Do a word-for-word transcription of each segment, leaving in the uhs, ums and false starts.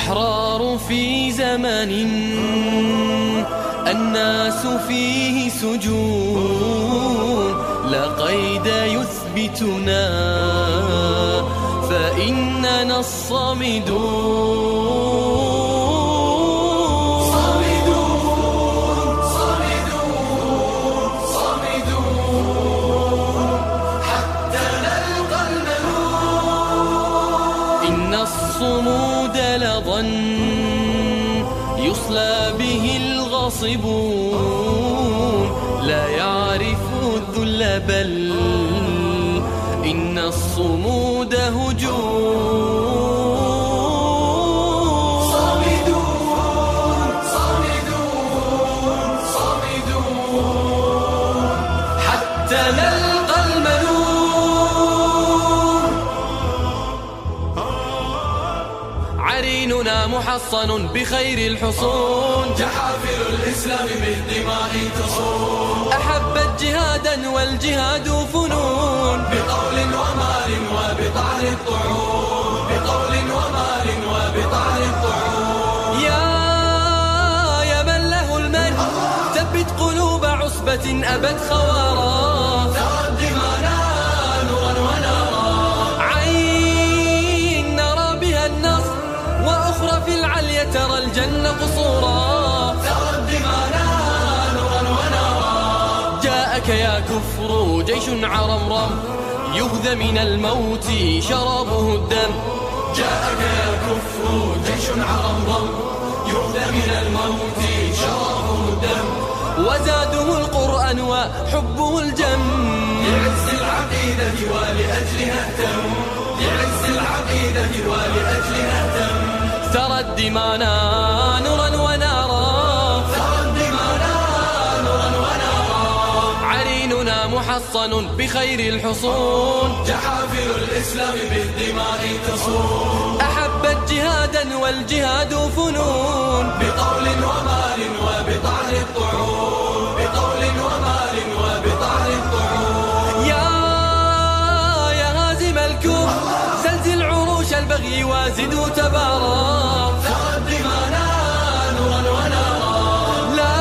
أحرار في زمن الناس فيه سجون، لا قيد يثبتنا فإننا الصامدون. صامدون صامدون صامدون حتى نلقى المنون. إن الصمود لظن يصلى به الغاصبون، لا يعرف الذل بل إن الصمود هجوم. صامدون صامدون صامدون حتى نلقى المنون. عريننا محصن بخير الحصون، جحافل الإسلام بالدماء تصون. أحبت جهادا والجهاد فنون، بقول ومال وبطعن الطعون. بقول ومال وبطعن الطعون. يا يا من له المجد ثبت قلوب عصبة أبت خوارا. ترى دمانا نورا ونارا، عين نرى بها النصر وأخرى في العليا ترى الجنة قصورا. ترى دمانا نورا ونارا. جاءك يا كفر جيش عرمرم يغذى من الموت شرابه الدم. جاءك يا كفر جيش عرمرم يغذى من الموت شرابه الدم. وزاده القرآن وحبه الجم. لعز العقيدة ولأجلها اهتم. لعز العقيدة ولأجلها اهتم. ترى الدمانا نورا ونارا. ترى الدمانا نورا ونارا. عريننا محصن بخير الحصون، جحافل الإسلام بالدماء تصون. أحبت جهادا والجهاد فنون، بقول ومال وبطعن الطعون. بقول ومال وبطعن الطعون. يا يا هازم الكون زلزل عروش البغي وازدوا تبارا. ترى الدمانا نورا ونارا. لا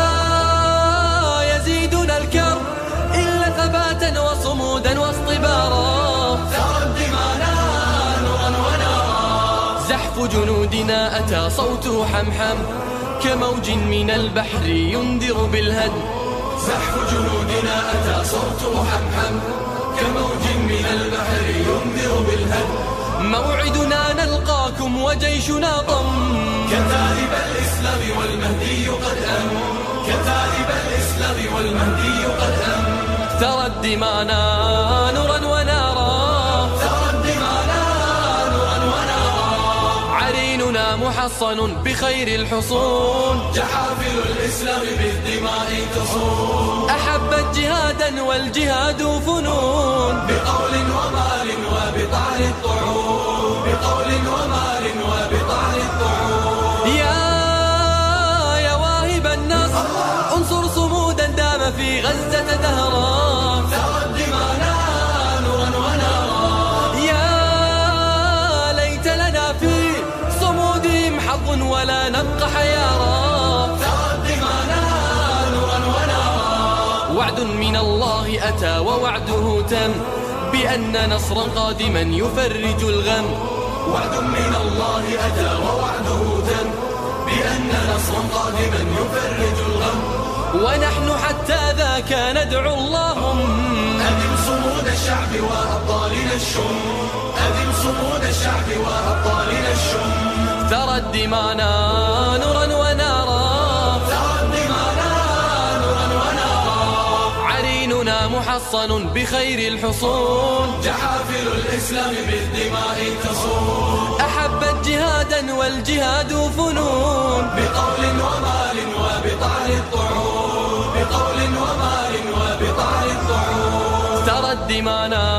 يزيدنا الكرب إلا ثباتا وصمودا واصطبارا. ترى الدمانا نورا ونارا. زحف جنودنا أتى صوته حمحم كموج من البحر ينذر بالهدم. زحف جنودنا أتى صوته حمحم كموج من البحر ينذر بالهدم. موعدنا نلقاكم وجيشنا ضم. كتائب الإسلام والمهدي قد أم. كتائب الإسلام والمهدي قد أم. ترى الدمانا نورا ونارا. ترى الدمانا نورا ونارا. عريننا محصن بخير الحصون، جحافل الإسلام بالدماء تصون. أحبت جهادا والجهاد فنون، بقول ومال وبطعن الطعون. بقول ومال وبطعن الطعون. يا يا واهب النصر انصر صمودا دام في غزة دهرا. ترى الدمانا نورا ونارا. يا ليت لنا في صمودهم حظ ولا نبقى حيارا. ترى الدمانا نورا ونارا. وعد من الله أتى ووعده تم بأن نصرا قادما يفرج الغم. وعد من الله أتى ووعده تم بأن نصرا قادما يفرج الغم. ونحن حتى ذاك ندعو اللهم أدم صمود الشعب وأبطالنا الشم. أدم صمود الشعب وأبطالنا الشم. ترى الدمانا نورا ونارا. ترى الدمانا نورا ونارا. عريننا محصن بخير الحصون، جحافل الإسلام بالدماء تصون. أحبت جهادا والجهاد فنون، بقول ومال وبطعن الطعون. بقول ومال وبطعن الطعون. ترى الدمانا